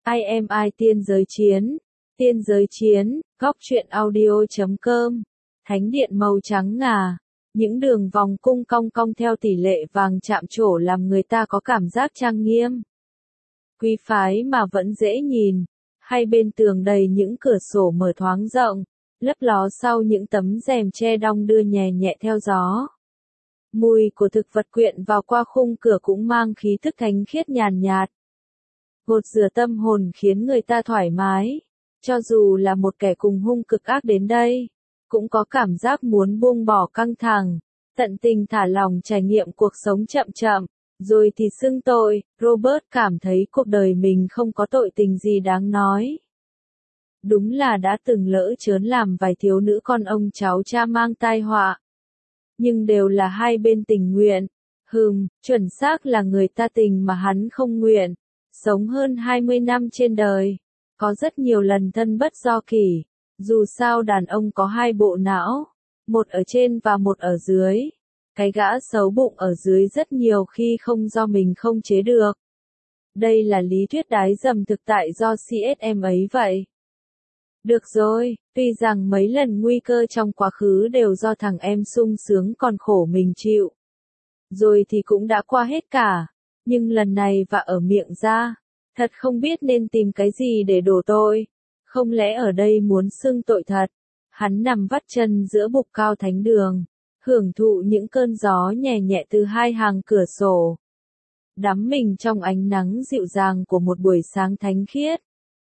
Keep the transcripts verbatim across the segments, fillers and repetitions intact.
I am I tiên giới chiến, tiên giới chiến, góc truyện audio chấm com, thánh điện màu trắng ngà, những đường vòng cung cong cong theo tỷ lệ vàng chạm trổ làm người ta có cảm giác trang nghiêm. Quý phái mà vẫn dễ nhìn, hai bên tường đầy những cửa sổ mở thoáng rộng, lấp ló sau những tấm rèm che đong đưa nhẹ nhẹ theo gió. Mùi của thực vật quyện vào qua khung cửa cũng mang khí thức thánh khiết nhàn nhạt. Gột rửa tâm hồn khiến người ta thoải mái, cho dù là một kẻ cùng hung cực ác đến đây, cũng có cảm giác muốn buông bỏ căng thẳng, tận tình thả lòng trải nghiệm cuộc sống chậm chậm, rồi thì xưng tội. Robert cảm thấy cuộc đời mình không có tội tình gì đáng nói. Đúng là đã từng lỡ chớn làm vài thiếu nữ con ông cháu cha mang tai họa. Nhưng đều là hai bên tình nguyện. Hừm, chuẩn xác là người ta tình mà hắn không nguyện. Sống hơn hai mươi năm trên đời, có rất nhiều lần thân bất do kỷ. Dù sao đàn ông có hai bộ não, một ở trên và một ở dưới. Cái gã xấu bụng ở dưới rất nhiều khi không do mình không chế được. Đây là lý thuyết đái dầm thực tại do xê ét em ấy vậy. Được rồi, tuy rằng mấy lần nguy cơ trong quá khứ đều do thằng em sung sướng còn khổ mình chịu. Rồi thì cũng đã qua hết cả, nhưng lần này và ở miệng ra, thật không biết nên tìm cái gì để đổ tội. Không lẽ ở đây muốn xưng tội thật? Hắn nằm vắt chân giữa bục cao thánh đường, hưởng thụ những cơn gió nhẹ nhẹ từ hai hàng cửa sổ. Đắm mình trong ánh nắng dịu dàng của một buổi sáng thánh khiết.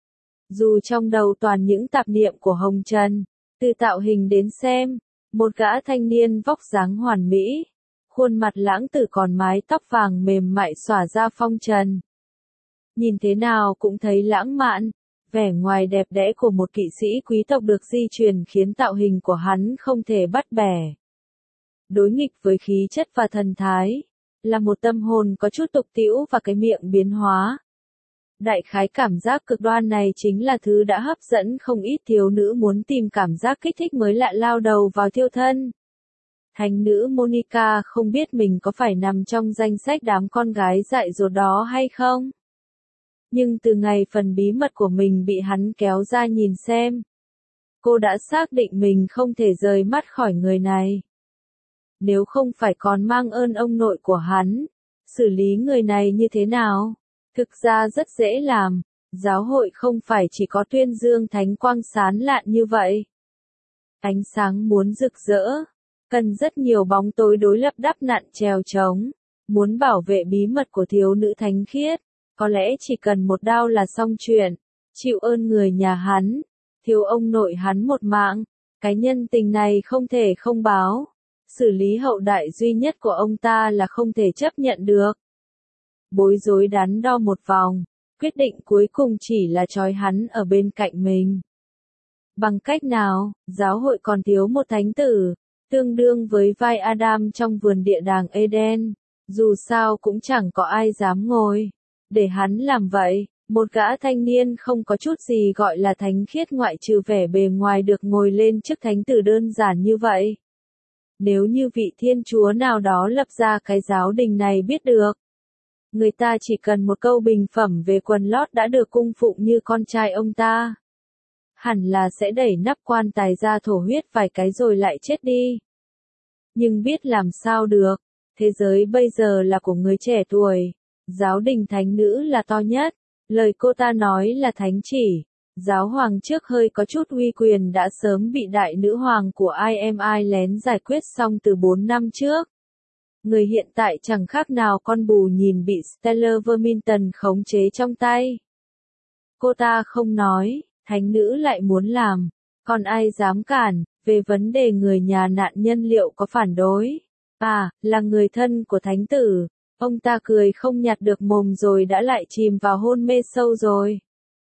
Dù trong đầu toàn những tạp niệm của hồng trần, từ tạo hình đến xem, một gã thanh niên vóc dáng hoàn mỹ, khuôn mặt lãng tử còn mái tóc vàng mềm mại xõa ra phong trần. Nhìn thế nào cũng thấy lãng mạn, vẻ ngoài đẹp đẽ của một kỵ sĩ quý tộc được di truyền khiến tạo hình của hắn không thể bắt bẻ. Đối nghịch với khí chất và thần thái, là một tâm hồn có chút tục tĩu và cái miệng biến hóa. Đại khái cảm giác cực đoan này chính là thứ đã hấp dẫn không ít thiếu nữ muốn tìm cảm giác kích thích mới lạ lao đầu vào thiêu thân. Thánh nữ Monica không biết mình có phải nằm trong danh sách đám con gái dại dột đó hay không. Nhưng từ ngày phần bí mật của mình bị hắn kéo ra nhìn xem, cô đã xác định mình không thể rời mắt khỏi người này. Nếu không phải còn mang ơn ông nội của hắn, xử lý người này như thế nào? Thực ra rất dễ làm, giáo hội không phải chỉ có tuyên dương thánh quang sáng lạn như vậy. Ánh sáng muốn rực rỡ, cần rất nhiều bóng tối đối lập đắp nặn trèo trống. Muốn bảo vệ bí mật của thiếu nữ thánh khiết, có lẽ chỉ cần một đao là xong chuyện. Chịu ơn người nhà hắn, thiếu ông nội hắn một mạng, cái nhân tình này không thể không báo. Xử lý hậu đại duy nhất của ông ta là không thể chấp nhận được. Bối rối đắn đo một vòng, quyết định cuối cùng chỉ là trói hắn ở bên cạnh mình. Bằng cách nào, giáo hội còn thiếu một thánh tử, tương đương với vai Adam trong vườn địa đàng Eden. Dù sao cũng chẳng có ai dám ngồi để hắn làm vậy. Một gã thanh niên không có chút gì gọi là thánh khiết ngoại trừ vẻ bề ngoài được ngồi lên chức thánh tử đơn giản như vậy. Nếu như vị thiên chúa nào đó lập ra cái giáo đình này biết được, người ta chỉ cần một câu bình phẩm về quần lót đã được cung phụng như con trai ông ta. Hẳn là sẽ đẩy nắp quan tài ra thổ huyết vài cái rồi lại chết đi. Nhưng biết làm sao được, thế giới bây giờ là của người trẻ tuổi, giáo đình thánh nữ là to nhất, lời cô ta nói là thánh chỉ. Giáo hoàng trước hơi có chút uy quyền đã sớm bị đại nữ hoàng của I am I lén giải quyết xong từ bốn năm trước. Người hiện tại chẳng khác nào con bù nhìn bị Stellar Verminton khống chế trong tay. Cô ta không nói, thánh nữ lại muốn làm, còn ai dám cản. Về vấn đề người nhà nạn nhân liệu có phản đối? À, là người thân của thánh tử. Ông ta cười không nhặt được mồm rồi đã lại chìm vào hôn mê sâu rồi.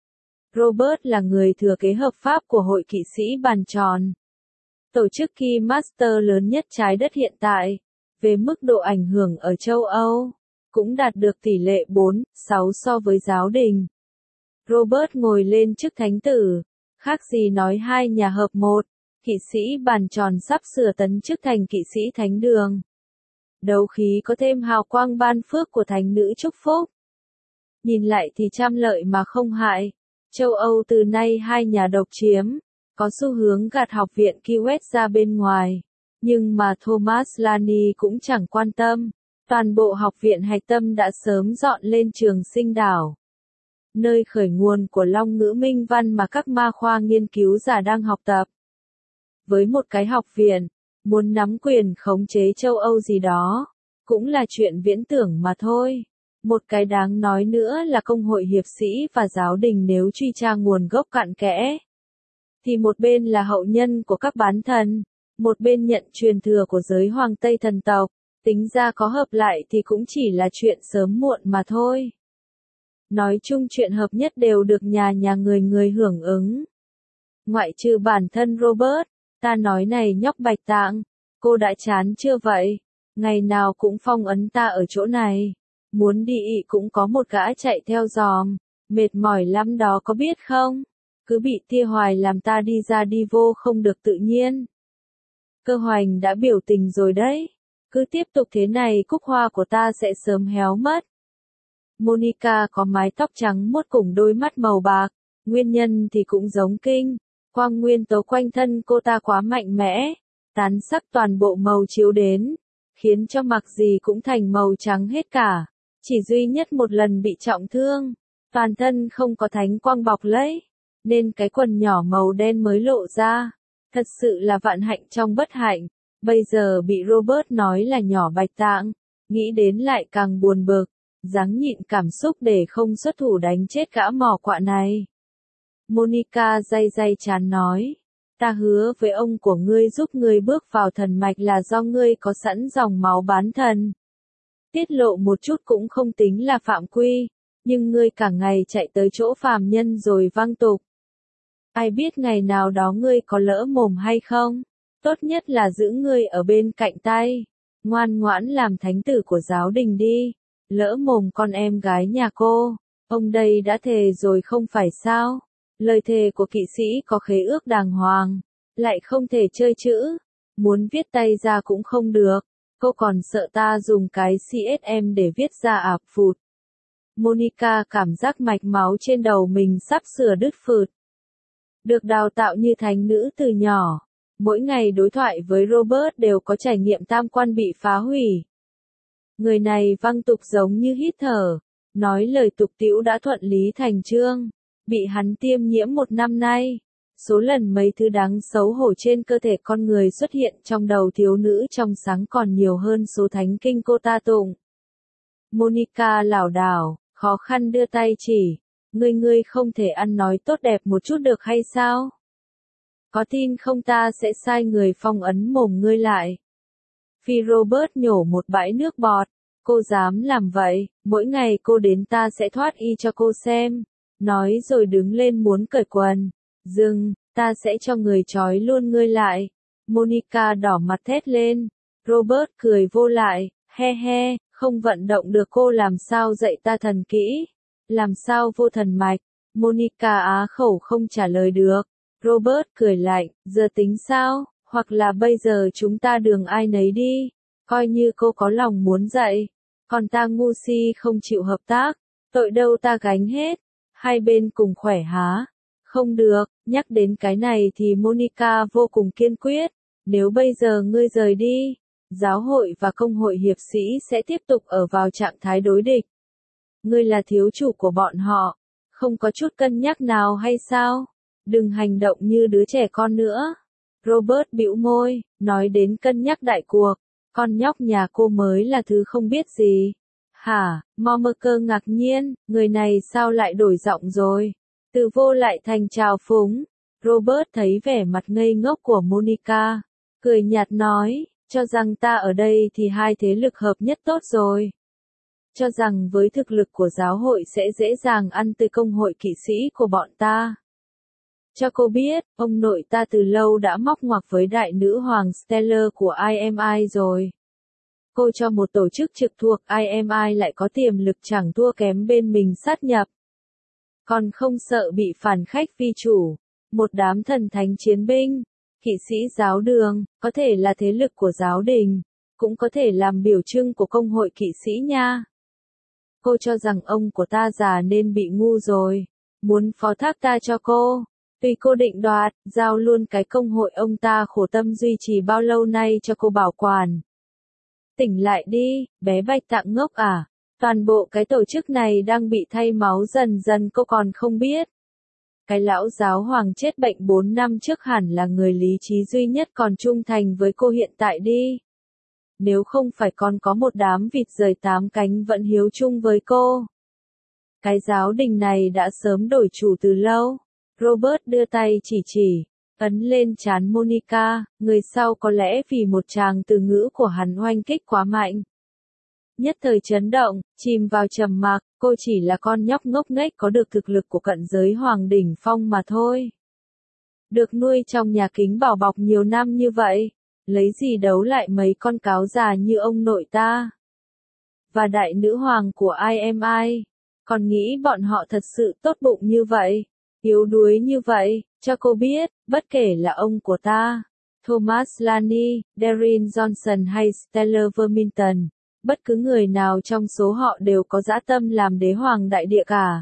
Robert là người thừa kế hợp pháp của hội kỵ sĩ bàn tròn. Tổ chức Keymaster lớn nhất trái đất hiện tại. Về mức độ ảnh hưởng ở châu Âu, cũng đạt được tỷ lệ bốn sáu so với giáo đình. Robert ngồi lên chức thánh tử. Khác gì nói hai nhà hợp một. Kỵ sĩ bàn tròn sắp sửa tấn chức thành kỵ sĩ thánh đường. Đấu khí có thêm hào quang ban phước của thánh nữ chúc phúc. nhìn lại thì trăm lợi mà không hại. Châu Âu từ nay hai nhà độc chiếm, có xu hướng gạt học viện Kiewet ra bên ngoài. Nhưng mà Thomas Lani cũng chẳng quan tâm. Toàn bộ học viện hạch tâm đã sớm dọn lên trường Sinh đảo, nơi khởi nguồn của Long ngữ minh văn mà các ma khoa nghiên cứu giả đang học tập. Với một cái học viện, muốn nắm quyền khống chế châu Âu gì đó, cũng là chuyện viễn tưởng mà thôi. Một cái đáng nói nữa là công hội hiệp sĩ và giáo đình nếu truy tra nguồn gốc cặn kẽ, thì một bên là hậu nhân của các bán thần, một bên nhận truyền thừa của giới Hoàng Tây thần tộc, tính ra có hợp lại thì cũng chỉ là chuyện sớm muộn mà thôi. Nói chung chuyện hợp nhất đều được nhà nhà người người hưởng ứng. Ngoại trừ bản thân Robert, ta nói này nhóc Bạch Tạng, cô đã chán chưa vậy? Ngày nào cũng phong ấn ta ở chỗ này. Muốn đi ị cũng có một gã chạy theo giòm, mệt mỏi lắm đó có biết không? Cứ bị tia hoài làm ta đi ra đi vô không được tự nhiên. Cơ Hoành đã biểu tình rồi đấy. Cứ tiếp tục thế này cúc hoa của ta sẽ sớm héo mất. Monica có mái tóc trắng muốt cùng đôi mắt màu bạc, nguyên nhân thì cũng giống Kinh. Quang nguyên tố quanh thân cô ta quá mạnh mẽ, tán sắc toàn bộ màu chiếu đến, khiến cho mặc gì cũng thành màu trắng hết cả. Chỉ duy nhất một lần bị trọng thương, toàn thân không có thánh quang bọc lấy, nên cái quần nhỏ màu đen mới lộ ra. Thật sự là vạn hạnh trong bất hạnh, bây giờ bị Robert nói là nhỏ Bạch Tạng, nghĩ đến lại càng buồn bực, ráng nhịn cảm xúc để không xuất thủ đánh chết gã mỏ quạ này. Monica day day chán nói, ta hứa với ông của ngươi giúp ngươi bước vào thần mạch là do ngươi có sẵn dòng máu bán thần. Tiết lộ một chút cũng không tính là phạm quy, nhưng ngươi cả ngày chạy tới chỗ phàm nhân rồi văng tục. Ai biết ngày nào đó ngươi có lỡ mồm hay không? Tốt nhất là giữ ngươi ở bên cạnh tay, ngoan ngoãn làm thánh tử của giáo đình đi. Lỡ mồm con em gái nhà cô, ông đây đã thề rồi không phải sao? Lời thề của kỵ sĩ có khế ước đàng hoàng, lại không thể chơi chữ, muốn viết tay ra cũng không được. Cô còn sợ ta dùng cái xê ét em để viết ra ạp phụt. Monica cảm giác mạch máu trên đầu mình sắp sửa đứt phụt. Được đào tạo như thánh nữ từ nhỏ, mỗi ngày đối thoại với Robert đều có trải nghiệm tam quan bị phá hủy. Người này văng tục giống như hít thở, nói lời tục tĩu đã thuận lý thành chương, bị hắn tiêm nhiễm một năm nay. Số lần mấy thứ đáng xấu hổ trên cơ thể con người xuất hiện trong đầu thiếu nữ trong sáng còn nhiều hơn số thánh kinh cô ta tụng. Monica lảo đảo, khó khăn đưa tay chỉ, ngươi ngươi không thể ăn nói tốt đẹp một chút được hay sao? Có tin không ta sẽ sai người phong ấn mồm ngươi lại. Phi Robert nhổ một bãi nước bọt, cô dám làm vậy, mỗi ngày cô đến ta sẽ thoát y cho cô xem. Nói rồi đứng lên muốn cởi quần. Dừng, ta sẽ cho người trói luôn ngươi lại. Monica đỏ mặt thét lên. Robert cười vô lại, he he, không vận động được cô làm sao dạy ta thần kỹ. Làm sao vô thần mạch. Monica á khẩu không trả lời được. Robert cười lạnh, giờ tính sao, hoặc là bây giờ chúng ta đường ai nấy đi. Coi như cô có lòng muốn dạy. Còn ta ngu si không chịu hợp tác. Tội đâu ta gánh hết. Hai bên cùng khỏe há. Không được, nhắc đến cái này thì Monica vô cùng kiên quyết. Nếu bây giờ ngươi rời đi, giáo hội và công hội hiệp sĩ sẽ tiếp tục ở vào trạng thái đối địch. Ngươi là thiếu chủ của bọn họ, không có chút cân nhắc nào hay sao? Đừng hành động như đứa trẻ con nữa. Robert bĩu môi, nói đến cân nhắc đại cuộc, con nhóc nhà cô mới là thứ không biết gì. Hả, Momerker ngạc nhiên, người này sao lại đổi giọng rồi? Từ vô lại thành trào phúng. Robert thấy vẻ mặt ngây ngốc của Monica, cười nhạt nói, cho rằng ta ở đây thì hai thế lực hợp nhất tốt rồi. Cho rằng với thực lực của giáo hội sẽ dễ dàng ăn từ công hội kỵ sĩ của bọn ta. Cho cô biết, ông nội ta từ lâu đã móc ngoặc với đại nữ hoàng Stellar của i em i rồi. Cô cho một tổ chức trực thuộc i em i lại có tiềm lực chẳng thua kém bên mình sát nhập. Còn không sợ bị phản khách vi chủ, một đám thần thánh chiến binh, kỵ sĩ giáo đường, có thể là thế lực của giáo đình, cũng có thể làm biểu trưng của công hội kỵ sĩ nha. Cô cho rằng ông của ta già nên bị ngu rồi, muốn phó thác ta cho cô. Tùy cô định đoạt, giao luôn cái công hội ông ta khổ tâm duy trì bao lâu nay cho cô bảo quản. Tỉnh lại đi, bé Bạch Tạng ngốc à, toàn bộ cái tổ chức này đang bị thay máu dần dần cô còn không biết. Cái lão giáo hoàng chết bệnh bốn năm trước hẳn là người lý trí duy nhất còn trung thành với cô hiện tại đi. Nếu không phải còn có một đám vịt rời tám cánh vẫn hiếu chung với cô. Cái giáo đình này đã sớm đổi chủ từ lâu. Robert đưa tay chỉ chỉ, ấn lên trán Monica, người sau có lẽ vì một tràng từ ngữ của hắn oanh kích quá mạnh. Nhất thời chấn động, chìm vào trầm mặc, cô chỉ là con nhóc ngốc nghếch có được thực lực của cận giới hoàng đỉnh phong mà thôi. Được nuôi trong nhà kính bảo bọc nhiều năm như vậy, lấy gì đấu lại mấy con cáo già như ông nội ta. Và đại nữ hoàng của i em i, còn nghĩ bọn họ thật sự tốt bụng như vậy, yếu đuối như vậy, cho cô biết, bất kể là ông của ta, Thomas Lane, Darren Johnson hay Stellar Verminton, bất cứ người nào trong số họ đều có dã tâm làm đế hoàng đại địa cả.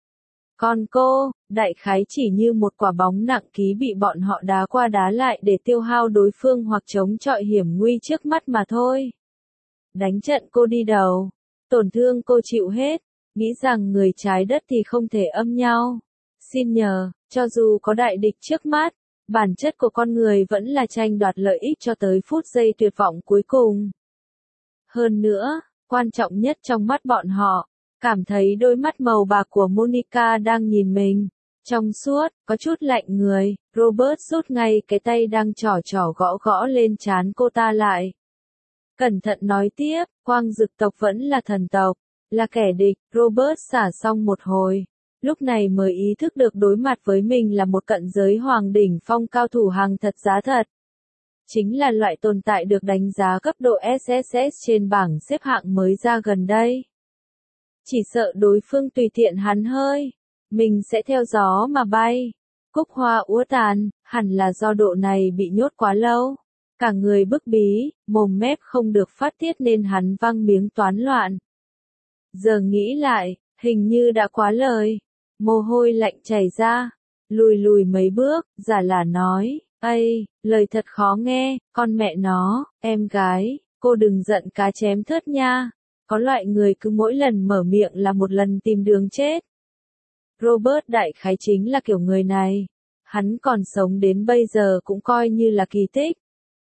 Còn cô, đại khái chỉ như một quả bóng nặng ký bị bọn họ đá qua đá lại để tiêu hao đối phương hoặc chống chọi hiểm nguy trước mắt mà thôi. Đánh trận cô đi đầu, tổn thương cô chịu hết, nghĩ rằng người trái đất thì không thể âm nhau. Xin nhờ, cho dù có đại địch trước mắt, bản chất của con người vẫn là tranh đoạt lợi ích cho tới phút giây tuyệt vọng cuối cùng. Hơn nữa, quan trọng nhất trong mắt bọn họ, cảm thấy đôi mắt màu bạc của Monica đang nhìn mình, trong suốt, có chút lạnh người, Robert rút ngay cái tay đang trỏ trỏ gõ gõ lên trán cô ta lại. Cẩn thận nói tiếp, quang dực tộc vẫn là thần tộc, là kẻ địch, Robert xả xong một hồi. Lúc này mới ý thức được đối mặt với mình là một cận giới hoàng đỉnh phong cao thủ hàng thật giá thật. Chính là loại tồn tại được đánh giá cấp độ ét ét ét trên bảng xếp hạng mới ra gần đây. Chỉ sợ đối phương tùy tiện hắn hơi, mình sẽ theo gió mà bay. Cúc hoa úa tàn, hẳn là do độ này bị nhốt quá lâu. Cả người bức bí, mồm mép không được phát tiết nên hắn văng miếng toán loạn. Giờ nghĩ lại, hình như đã quá lời. Mồ hôi lạnh chảy ra, lùi lùi mấy bước, giả là nói, ây, lời thật khó nghe, con mẹ nó, em gái, cô đừng giận cá chém thớt nha, có loại người cứ mỗi lần mở miệng là một lần tìm đường chết. Robert đại khái chính là kiểu người này, hắn còn sống đến bây giờ cũng coi như là kỳ tích.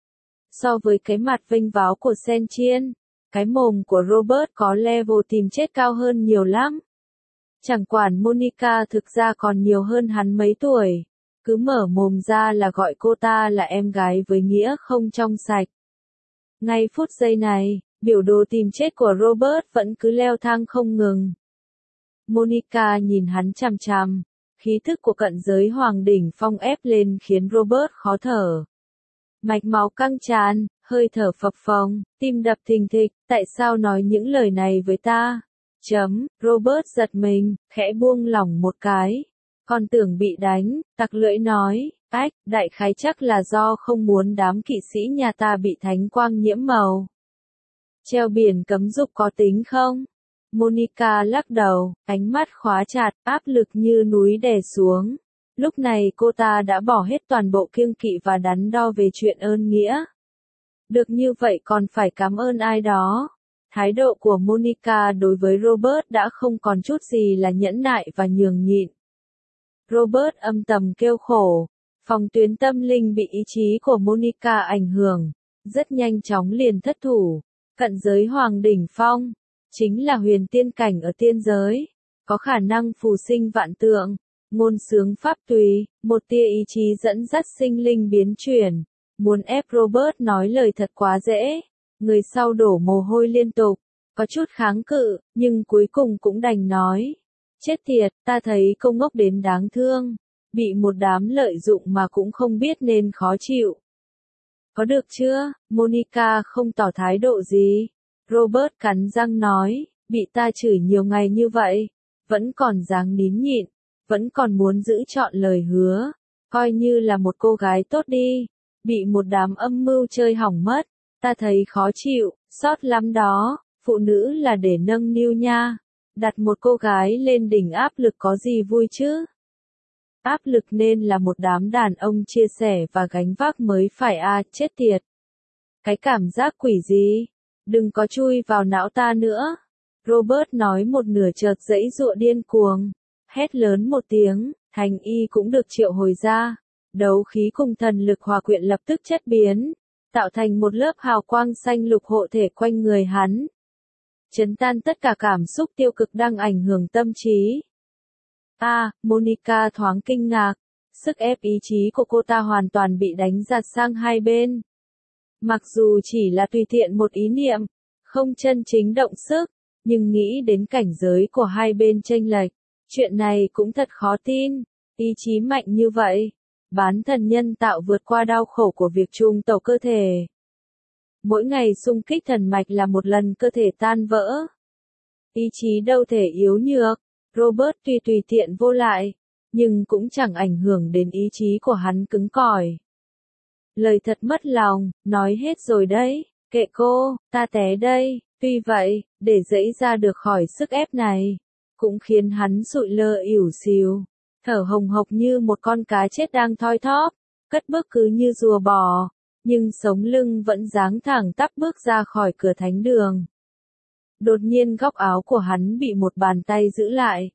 So với cái mặt vênh váo của Sen Chiên, cái mồm của Robert có level tìm chết cao hơn nhiều lắm. Chẳng quản Monica thực ra còn nhiều hơn hắn mấy tuổi, cứ mở mồm ra là gọi cô ta là em gái với nghĩa không trong sạch. Ngay phút giây này, biểu đồ tìm chết của Robert vẫn cứ leo thang không ngừng. Monica nhìn hắn chằm chằm, khí thức của cận giới hoàng đỉnh phong ép lên khiến Robert khó thở. Mạch máu căng tràn, hơi thở phập phồng, tim đập thình thịch, tại sao nói những lời này với ta? Chấm, Robert giật mình, khẽ buông lỏng một cái. Còn tưởng bị đánh, tặc lưỡi nói, ách, đại khái chắc là do không muốn đám kỵ sĩ nhà ta bị thánh quang nhiễm màu. Treo biển cấm dục có tính không? Monica lắc đầu, ánh mắt khóa chặt, áp lực như núi đè xuống. Lúc này cô ta đã bỏ hết toàn bộ kiêng kỵ và đắn đo về chuyện ơn nghĩa. Được như vậy còn phải cảm ơn ai đó. Thái độ của Monica đối với Robert đã không còn chút gì là nhẫn nại và nhường nhịn. Robert âm thầm kêu khổ, phòng tuyến tâm linh bị ý chí của Monica ảnh hưởng, rất nhanh chóng liền thất thủ. Cận giới hoàng đỉnh phong, chính là huyền tiên cảnh ở tiên giới, có khả năng phù sinh vạn tượng, ngôn sướng pháp tùy, một tia ý chí dẫn dắt sinh linh biến chuyển. Muốn ép Robert nói lời thật quá dễ, người sau đổ mồ hôi liên tục, có chút kháng cự, nhưng cuối cùng cũng đành nói. Chết tiệt, ta thấy cô ngốc đến đáng thương, bị một đám lợi dụng mà cũng không biết nên khó chịu. Có được chưa, Monica không tỏ thái độ gì. Robert cắn răng nói, bị ta chửi nhiều ngày như vậy, vẫn còn dáng nín nhịn, vẫn còn muốn giữ trọn lời hứa, coi như là một cô gái tốt đi, bị một đám âm mưu chơi hỏng mất, ta thấy khó chịu, xót lắm đó, phụ nữ là để nâng niu nha. Đặt một cô gái lên đỉnh áp lực có gì vui chứ? Áp lực nên là một đám đàn ông chia sẻ và gánh vác mới phải à, chết tiệt. Cái cảm giác quỷ gì? Đừng có chui vào não ta nữa. Robert nói một nửa chợt giãy giụa điên cuồng. Hét lớn một tiếng, Thành Y cũng được triệu hồi ra. Đấu khí cùng thần lực hòa quyện lập tức chất biến, tạo thành một lớp hào quang xanh lục hộ thể quanh người hắn. Chấn tan tất cả cảm xúc tiêu cực đang ảnh hưởng tâm trí. A, à, Monica thoáng kinh ngạc. Sức ép ý chí của cô ta hoàn toàn bị đánh giạt sang hai bên. Mặc dù chỉ là tùy tiện một ý niệm, không chân chính động sức, nhưng nghĩ đến cảnh giới của hai bên chênh lệch, chuyện này cũng thật khó tin. Ý chí mạnh như vậy, bán thần nhân tạo vượt qua đau khổ của việc trùng tẩu cơ thể. Mỗi ngày xung kích thần mạch là một lần cơ thể tan vỡ. Ý chí đâu thể yếu nhược, Robert tuy tùy tiện vô lại, nhưng cũng chẳng ảnh hưởng đến ý chí của hắn cứng cỏi. Lời thật mất lòng, nói hết rồi đấy, kệ cô, ta té đây. Tuy vậy, để dẫy ra được khỏi sức ép này, cũng khiến hắn sụi lơ ỉu xìu, thở hồng hộc như một con cá chết đang thoi thóp, cất bước cứ như rùa bò, nhưng sống lưng vẫn dáng thẳng tắp bước ra khỏi cửa thánh đường. Đột nhiên góc áo của hắn bị một bàn tay giữ lại.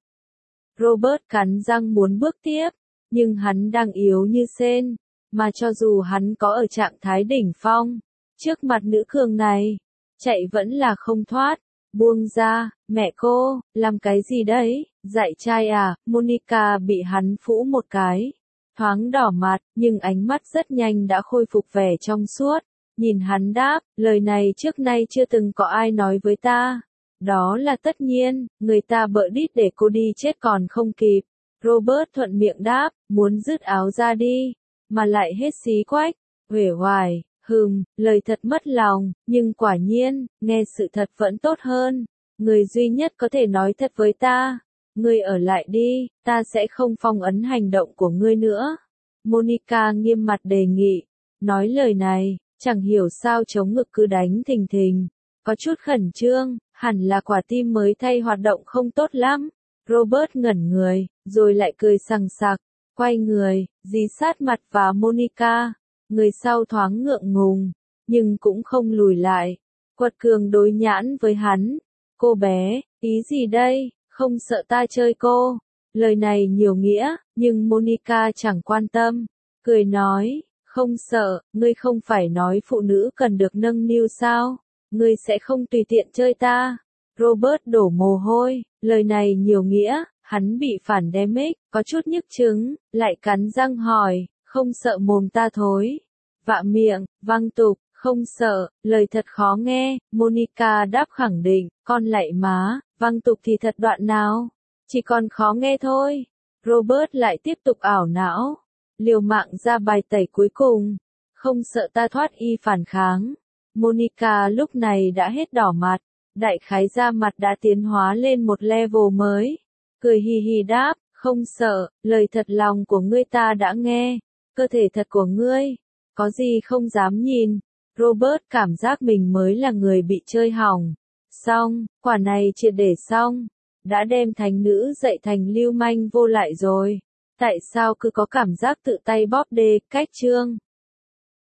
Robert cắn răng muốn bước tiếp, nhưng hắn đang yếu như sên, mà cho dù hắn có ở trạng thái đỉnh phong, trước mặt nữ cường này, chạy vẫn là không thoát. Buông ra, mẹ cô, làm cái gì đấy, dạy trai à? Monica bị hắn phũ một cái, thoáng đỏ mặt, nhưng ánh mắt rất nhanh đã khôi phục vẻ trong suốt, nhìn hắn đáp, lời này trước nay chưa từng có ai nói với ta. Đó là tất nhiên, người ta bợ đít để cô đi chết còn không kịp. Robert thuận miệng đáp, muốn dứt áo ra đi, mà lại hết xí quách, uể oải. Hừm, lời thật mất lòng, nhưng quả nhiên, nghe sự thật vẫn tốt hơn. Người duy nhất có thể nói thật với ta. Ngươi ở lại đi, ta sẽ không phong ấn hành động của ngươi nữa. Monica nghiêm mặt đề nghị. Nói lời này, chẳng hiểu sao chống ngực cứ đánh thình thình. Có chút khẩn trương, hẳn là quả tim mới thay hoạt động không tốt lắm. Robert ngẩn người, rồi lại cười sằng sặc, quay người, dí sát mặt vào Monica. Người sau thoáng ngượng ngùng, nhưng cũng không lùi lại. Quật cường đối nhãn với hắn. Cô bé, ý gì đây, không sợ ta chơi cô. Lời này nhiều nghĩa, nhưng Monica chẳng quan tâm. Cười nói, không sợ, ngươi không phải nói phụ nữ cần được nâng niu sao? Ngươi sẽ không tùy tiện chơi ta. Robert đổ mồ hôi, lời này nhiều nghĩa, hắn bị phản damage, có chút nhức chứng, lại cắn răng hỏi. Không sợ mồm ta thối. Vạ miệng, văng tục, không sợ, lời thật khó nghe. Monica đáp khẳng định, con lạy má, văng tục thì thật đoạn nào. Chỉ còn khó nghe thôi. Robert lại tiếp tục ảo não. Liều mạng ra bài tẩy cuối cùng. Không sợ ta thoát y phản kháng. Monica lúc này đã hết đỏ mặt. Đại khái da mặt đã tiến hóa lên một level mới. Cười hì hì đáp, không sợ, lời thật lòng của ngươi ta đã nghe. Cơ thể thật của ngươi, có gì không dám nhìn. Robert cảm giác mình mới là người bị chơi hỏng. Xong, quả này triệt để xong. Đã đem thánh nữ dạy thành lưu manh vô lại rồi. Tại sao cứ có cảm giác tự tay bóp đê, cách chương.